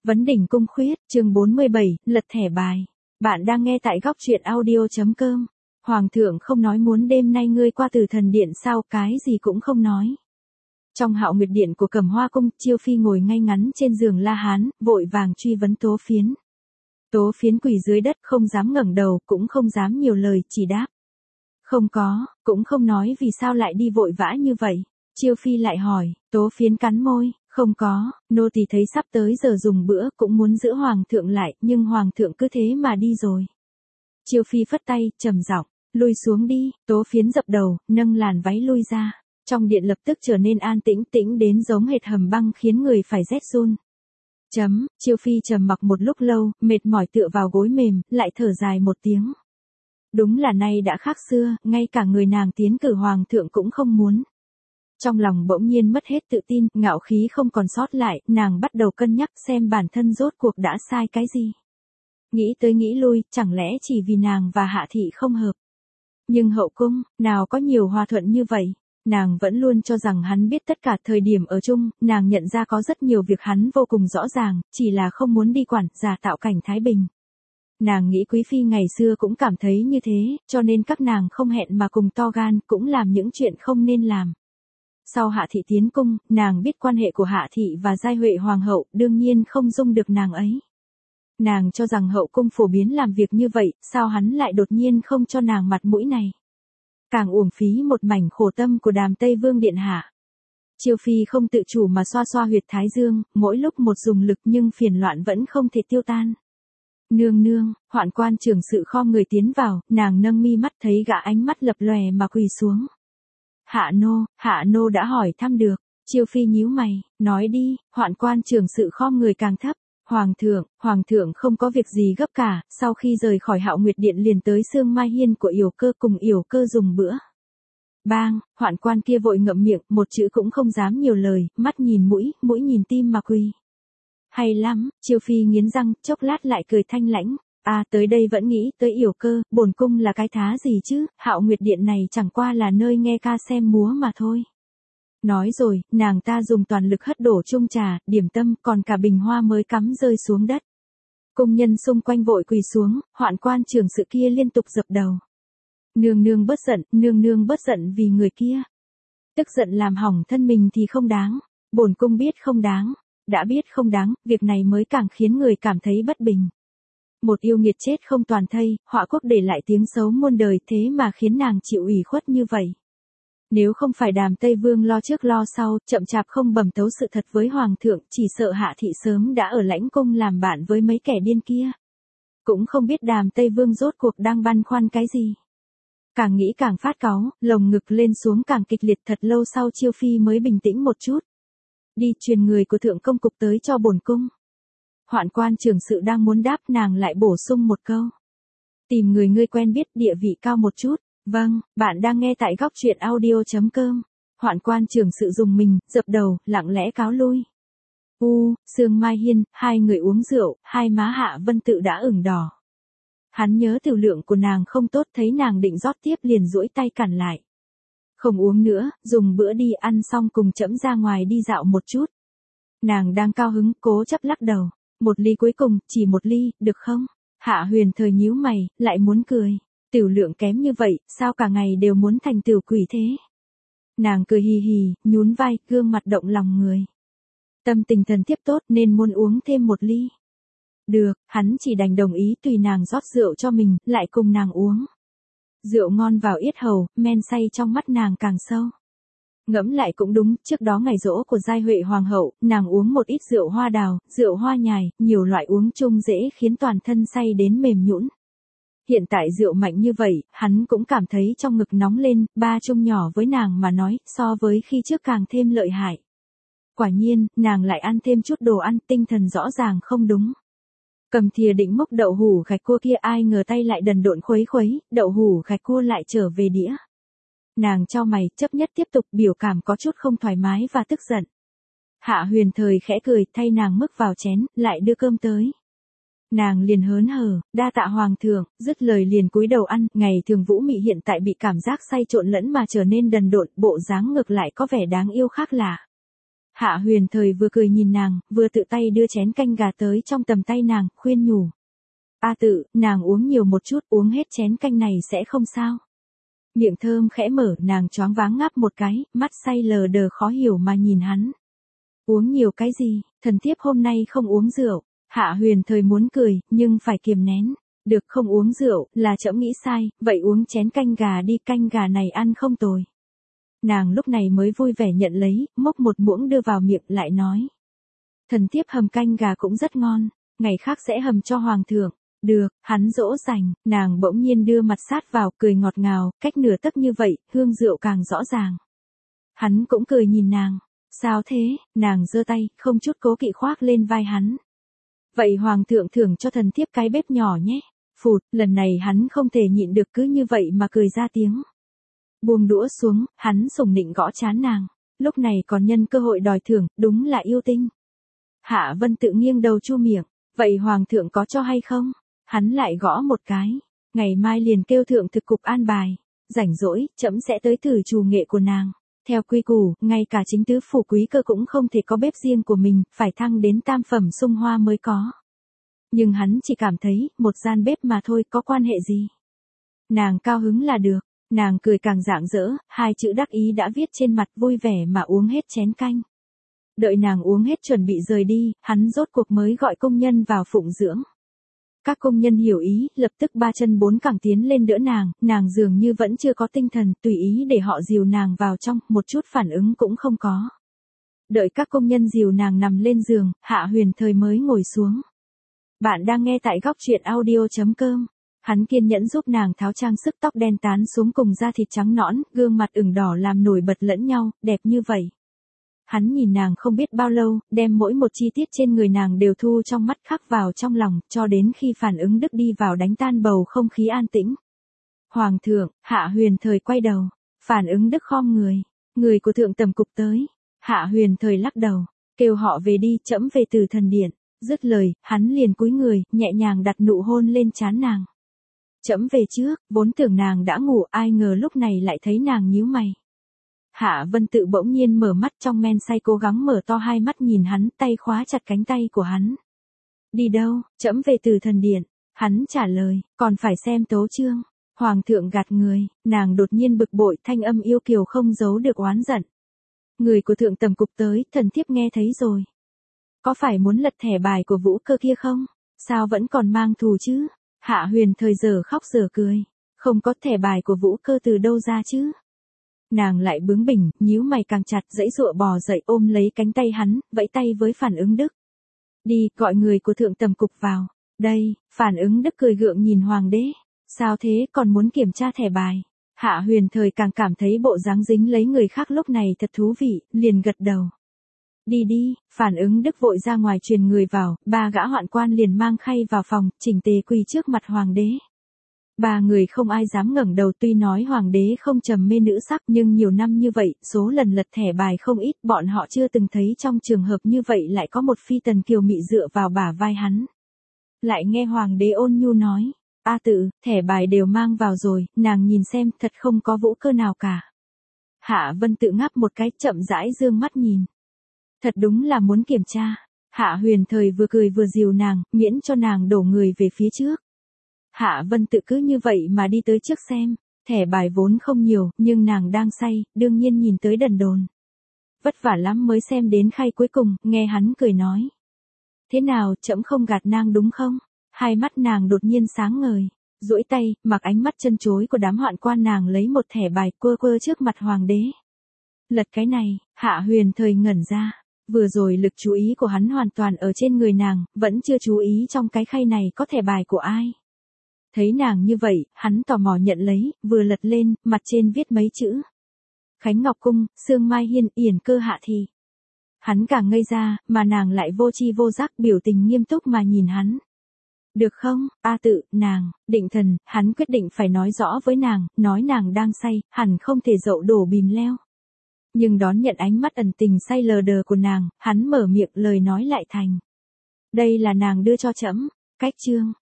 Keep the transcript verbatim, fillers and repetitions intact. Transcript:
Vấn đỉnh cung khuyết, chương bốn mươi bảy, lật thẻ bài. Bạn đang nghe tại góc truyện audio.com. Hoàng thượng không nói muốn đêm nay ngươi qua Tử Thần Điện sao, cái gì cũng không nói. Trong Hạo Nguyệt Điện của Cẩm Hoa cung, Chiêu Phi ngồi ngay ngắn trên giường La Hán, vội vàng truy vấn Tố Phiến. Tố Phiến quỳ dưới đất không dám ngẩng đầu, cũng không dám nhiều lời, chỉ đáp. Không có, cũng không nói vì sao lại đi vội vã như vậy. Chiêu Phi lại hỏi, Tố Phiến cắn môi. Không có, nô tỳ thấy sắp tới giờ dùng bữa cũng muốn giữ hoàng thượng lại, nhưng hoàng thượng cứ thế mà đi rồi. Chiêu Phi phất tay, trầm giọng, lui xuống đi. Tố Phiến dập đầu, nâng làn váy lui ra. Trong điện lập tức trở nên an tĩnh tĩnh đến giống hệt hầm băng khiến người phải rét run. Chấm, Chiêu Phi trầm mặc một lúc lâu, mệt mỏi tựa vào gối mềm, lại thở dài một tiếng. Đúng là nay đã khác xưa, ngay cả người nàng tiến cử hoàng thượng cũng không muốn. Trong lòng bỗng nhiên mất hết tự tin, ngạo khí không còn sót lại, nàng bắt đầu cân nhắc xem bản thân rốt cuộc đã sai cái gì. Nghĩ tới nghĩ lui, chẳng lẽ chỉ vì nàng và Hạ Thị không hợp. Nhưng hậu cung, nào có nhiều hòa thuận như vậy. Nàng vẫn luôn cho rằng hắn biết tất cả. Thời điểm ở chung, nàng nhận ra có rất nhiều việc hắn vô cùng rõ ràng, chỉ là không muốn đi quản, giả tạo cảnh thái bình. Nàng nghĩ Quý Phi ngày xưa cũng cảm thấy như thế, cho nên các nàng không hẹn mà cùng to gan, cũng làm những chuyện không nên làm. Sau Hạ Thị tiến cung, nàng biết quan hệ của Hạ Thị và Giai Huệ Hoàng hậu, đương nhiên không dung được nàng ấy. Nàng cho rằng hậu cung phổ biến làm việc như vậy, sao hắn lại đột nhiên không cho nàng mặt mũi này. Càng uổng phí một mảnh khổ tâm của Đàm Tây Vương điện hạ. Chiêu Phi không tự chủ mà xoa xoa huyệt thái dương, mỗi lúc một dùng lực nhưng phiền loạn vẫn không thể tiêu tan. Nương nương, Hoạn quan trưởng sự khom người tiến vào, nàng nâng mi mắt thấy gã ánh mắt lập lòe mà quỳ xuống. Hạ nô, hạ nô đã hỏi thăm được. Chiêu Phi nhíu mày, nói đi. Hoạn quan trưởng sự khom người càng thấp. Hoàng thượng, hoàng thượng không có việc gì gấp cả, sau khi rời khỏi Hạo Nguyệt Điện liền tới Sương Mai Hiên của Yểu Cơ cùng Yểu Cơ dùng bữa. Bang, hoạn quan kia vội ngậm miệng, một chữ cũng không dám nhiều lời, mắt nhìn mũi, mũi nhìn tim mà quỳ. Hay lắm, Chiêu Phi nghiến răng, chốc lát lại cười thanh lãnh. À, tới đây vẫn nghĩ tới Yểu Cơ, bổn cung là cái thá gì chứ, Hạo Nguyệt Điện này chẳng qua là nơi nghe ca xem múa mà thôi. Nói rồi, nàng ta dùng toàn lực hất đổ chung trà, điểm tâm, còn cả bình hoa mới cắm rơi xuống đất. Cung nhân xung quanh vội quỳ xuống, Hoạn quan trưởng sự kia liên tục dập đầu. Nương nương bớt giận, nương nương bớt giận vì người kia. Tức giận làm hỏng thân mình thì không đáng, bổn cung biết không đáng, đã biết không đáng, việc này mới càng khiến người cảm thấy bất bình. Một yêu nghiệt chết không toàn thây, họa quốc để lại tiếng xấu muôn đời, thế mà khiến nàng chịu ủy khuất như vậy. Nếu không phải Đàm Tây Vương lo trước lo sau, chậm chạp không bẩm tấu sự thật với Hoàng thượng, chỉ sợ Hạ Thị sớm đã ở lãnh cung làm bạn với mấy kẻ điên kia. Cũng không biết Đàm Tây Vương rốt cuộc đang băn khoăn cái gì. Càng nghĩ càng phát cáu, lồng ngực lên xuống càng kịch liệt, thật lâu sau Chiêu Phi mới bình tĩnh một chút. Đi truyền người của thượng công cục tới cho bổn cung. Hoạn quan trưởng sự đang muốn đáp, nàng lại bổ sung một câu. Tìm người ngươi quen biết, địa vị cao một chút. Vâng, bạn đang nghe tại góc truyện audio.com. Hoạn quan trưởng sự dùng mình, dập đầu, lặng lẽ cáo lui. U, Sương Mai Hiên, hai người uống rượu, hai má Hạ Vân Tự đã ửng đỏ. Hắn nhớ tiểu lượng của nàng không tốt, thấy nàng định rót tiếp liền duỗi tay cản lại. Không uống nữa, dùng bữa đi, ăn xong cùng trẫm ra ngoài đi dạo một chút. Nàng đang cao hứng, cố chấp lắc đầu. Một ly cuối cùng, chỉ một ly, được không? Hạ Huyền Thời nhíu mày, lại muốn cười. Tiểu lượng kém như vậy, sao cả ngày đều muốn thành tiểu quỷ thế? Nàng cười hì hì, nhún vai, gương mặt động lòng người. Tâm tình thần thiếp tốt nên muốn uống thêm một ly. Được, hắn chỉ đành đồng ý, tùy nàng rót rượu cho mình, lại cùng nàng uống. Rượu ngon vào yết hầu, men say trong mắt nàng càng sâu. Ngẫm lại cũng đúng, trước đó ngày giỗ của Giai Huệ Hoàng hậu, nàng uống một ít rượu hoa đào, rượu hoa nhài, nhiều loại uống chung dễ khiến toàn thân say đến mềm nhũn. Hiện tại rượu mạnh như vậy, hắn cũng cảm thấy trong ngực nóng lên, ba chung nhỏ với nàng mà nói, so với khi trước càng thêm lợi hại. Quả nhiên, nàng lại ăn thêm chút đồ ăn, tinh thần rõ ràng không đúng. Cầm thìa định múc đậu hủ gạch cua kia, ai ngờ tay lại đần độn khuấy khuấy, đậu hủ gạch cua lại trở về đĩa. Nàng chau mày, chấp nhất tiếp tục, biểu cảm có chút không thoải mái và tức giận. Hạ Huyền Thời khẽ cười, thay nàng múc vào chén, lại đưa cơm tới. Nàng liền hớn hở, đa tạ hoàng thượng, dứt lời liền cúi đầu ăn, ngày thường Vũ Mị hiện tại bị cảm giác say trộn lẫn mà trở nên đần độn, bộ dáng ngược lại có vẻ đáng yêu khác lạ. Hạ Huyền Thời vừa cười nhìn nàng, vừa tự tay đưa chén canh gà tới trong tầm tay nàng, khuyên nhủ. A Tự, nàng uống nhiều một chút, uống hết chén canh này sẽ không sao. Miệng thơm khẽ mở, nàng choáng váng ngáp một cái, mắt say lờ đờ khó hiểu mà nhìn hắn. Uống nhiều cái gì, thần thiếp hôm nay không uống rượu. Hạ Huyền Thời muốn cười, nhưng phải kiềm nén. Được, không uống rượu, là trẫm nghĩ sai, vậy uống chén canh gà đi, canh gà này ăn không tồi. Nàng lúc này mới vui vẻ nhận lấy, múc một muỗng đưa vào miệng lại nói. Thần thiếp hầm canh gà cũng rất ngon, ngày khác sẽ hầm cho hoàng thượng. Được, hắn dỗ dành, nàng bỗng nhiên đưa mặt sát vào, cười ngọt ngào, cách nửa tấc như vậy, hương rượu càng rõ ràng. Hắn cũng cười nhìn nàng. Sao thế, nàng giơ tay, không chút cố kỵ khoác lên vai hắn. Vậy hoàng thượng thưởng cho thần thiếp cái bếp nhỏ nhé. Phụt, lần này hắn không thể nhịn được cứ như vậy mà cười ra tiếng. Buông đũa xuống, hắn sủng nịnh gõ trán nàng. Lúc này còn nhân cơ hội đòi thưởng, đúng là yêu tinh. Hạ Vân Tự nghiêng đầu chu miệng. Vậy hoàng thượng có cho hay không? Hắn lại gõ một cái. Ngày mai liền kêu thượng thực cục an bài. Rảnh rỗi, trẫm sẽ tới thử trù nghệ của nàng. Theo quy củ, ngay cả chính tứ phủ quý cơ cũng không thể có bếp riêng của mình, phải thăng đến tam phẩm sung hoa mới có. Nhưng hắn chỉ cảm thấy, một gian bếp mà thôi, có quan hệ gì? Nàng cao hứng là được, nàng cười càng rạng rỡ, hai chữ đắc ý đã viết trên mặt, vui vẻ mà uống hết chén canh. Đợi nàng uống hết chuẩn bị rời đi, hắn rốt cuộc mới gọi công nhân vào phụng dưỡng. Các công nhân hiểu ý, lập tức ba chân bốn cẳng tiến lên đỡ nàng, nàng dường như vẫn chưa có tinh thần, tùy ý để họ dìu nàng vào trong, một chút phản ứng cũng không có. Đợi các công nhân dìu nàng nằm lên giường, Hạ Huyền Thời mới ngồi xuống. Bạn đang nghe tại góc truyện audio chấm com. Hắn kiên nhẫn giúp nàng tháo trang sức tóc đen tán xuống cùng da thịt trắng nõn, gương mặt ửng đỏ làm nổi bật lẫn nhau, đẹp như vậy. Hắn nhìn nàng không biết bao lâu, đem mỗi một chi tiết trên người nàng đều thu trong mắt khắc vào trong lòng, cho đến khi phản ứng đức đi vào đánh tan bầu không khí an tĩnh. Hoàng thượng, Hạ Huyền Thời quay đầu, phản ứng đức khom người, người của thượng tầm cục tới. Hạ Huyền Thời lắc đầu, kêu họ về đi, trẫm về từ thần điện. Dứt lời, hắn liền cúi người, nhẹ nhàng đặt nụ hôn lên trán nàng. Trẫm về trước, vốn tưởng nàng đã ngủ, ai ngờ lúc này lại thấy nàng nhíu mày. Hạ Vân Tự bỗng nhiên mở mắt, trong men say cố gắng mở to hai mắt nhìn hắn, tay khóa chặt cánh tay của hắn. Đi đâu? Trẫm về từ thần điện. Hắn trả lời, còn phải xem tấu chương. Hoàng thượng gạt người, nàng đột nhiên bực bội, thanh âm yêu kiều không giấu được oán giận. Người của thượng tầm cục tới, thần thiếp nghe thấy rồi. Có phải muốn lật thẻ bài của Vũ Cơ kia không? Sao vẫn còn mang thù chứ? Hạ Huyền Thời giờ khóc giờ cười. Không có thẻ bài của Vũ Cơ từ đâu ra chứ? Nàng lại bướng bỉnh, nhíu mày càng chặt, giãy giụa bò dậy ôm lấy cánh tay hắn, vẫy tay với phản ứng đức. Đi, gọi người của thượng tầm cục vào. Đây, phản ứng đức cười gượng nhìn hoàng đế. Sao thế, còn muốn kiểm tra thẻ bài? Hạ Huyền Thời càng cảm thấy bộ dáng dính lấy người khác lúc này thật thú vị, liền gật đầu. Đi đi, phản ứng đức vội ra ngoài truyền người vào, ba gã hoạn quan liền mang khay vào phòng, chỉnh tề quỳ trước mặt hoàng đế. Ba người không ai dám ngẩng đầu, tuy nói hoàng đế không trầm mê nữ sắc nhưng nhiều năm như vậy, số lần lật thẻ bài không ít, bọn họ chưa từng thấy trong trường hợp như vậy lại có một phi tần kiều mị dựa vào bả vai hắn. Lại nghe hoàng đế ôn nhu nói, A Tự, thẻ bài đều mang vào rồi, nàng nhìn xem, thật không có Vũ Cơ nào cả. Hạ Vân Tự ngáp một cái, chậm rãi dương mắt nhìn. Thật đúng là muốn kiểm tra. Hạ Huyền Thời vừa cười vừa dìu nàng, miễn cho nàng đổ người về phía trước. Hạ Vân Tự cứ như vậy mà đi tới trước xem, thẻ bài vốn không nhiều, nhưng nàng đang say, đương nhiên nhìn tới đần đồn. Vất vả lắm mới xem đến khay cuối cùng, nghe hắn cười nói. Thế nào, trẫm không gạt nàng đúng không? Hai mắt nàng đột nhiên sáng ngời, duỗi tay, mặc ánh mắt chân chối của đám hoạn quan, nàng lấy một thẻ bài quơ quơ trước mặt hoàng đế. Lật cái này, Hạ Huyền Thời ngẩn ra. Vừa rồi lực chú ý của hắn hoàn toàn ở trên người nàng, vẫn chưa chú ý trong cái khay này có thẻ bài của ai. Thấy nàng như vậy, hắn tò mò nhận lấy, vừa lật lên, mặt trên viết mấy chữ. Khánh Ngọc Cung, Sương Mai Hiên, Yển Cơ Hạ Thì. Hắn càng ngây ra, mà nàng lại vô tri vô giác, biểu tình nghiêm túc mà nhìn hắn. Được không, A Tự, nàng, định thần, hắn quyết định phải nói rõ với nàng, nói nàng đang say, hẳn không thể dậu đổ bìm leo. Nhưng đón nhận ánh mắt ẩn tình say lờ đờ của nàng, hắn mở miệng lời nói lại thành. Đây là nàng đưa cho trẫm, cách chương.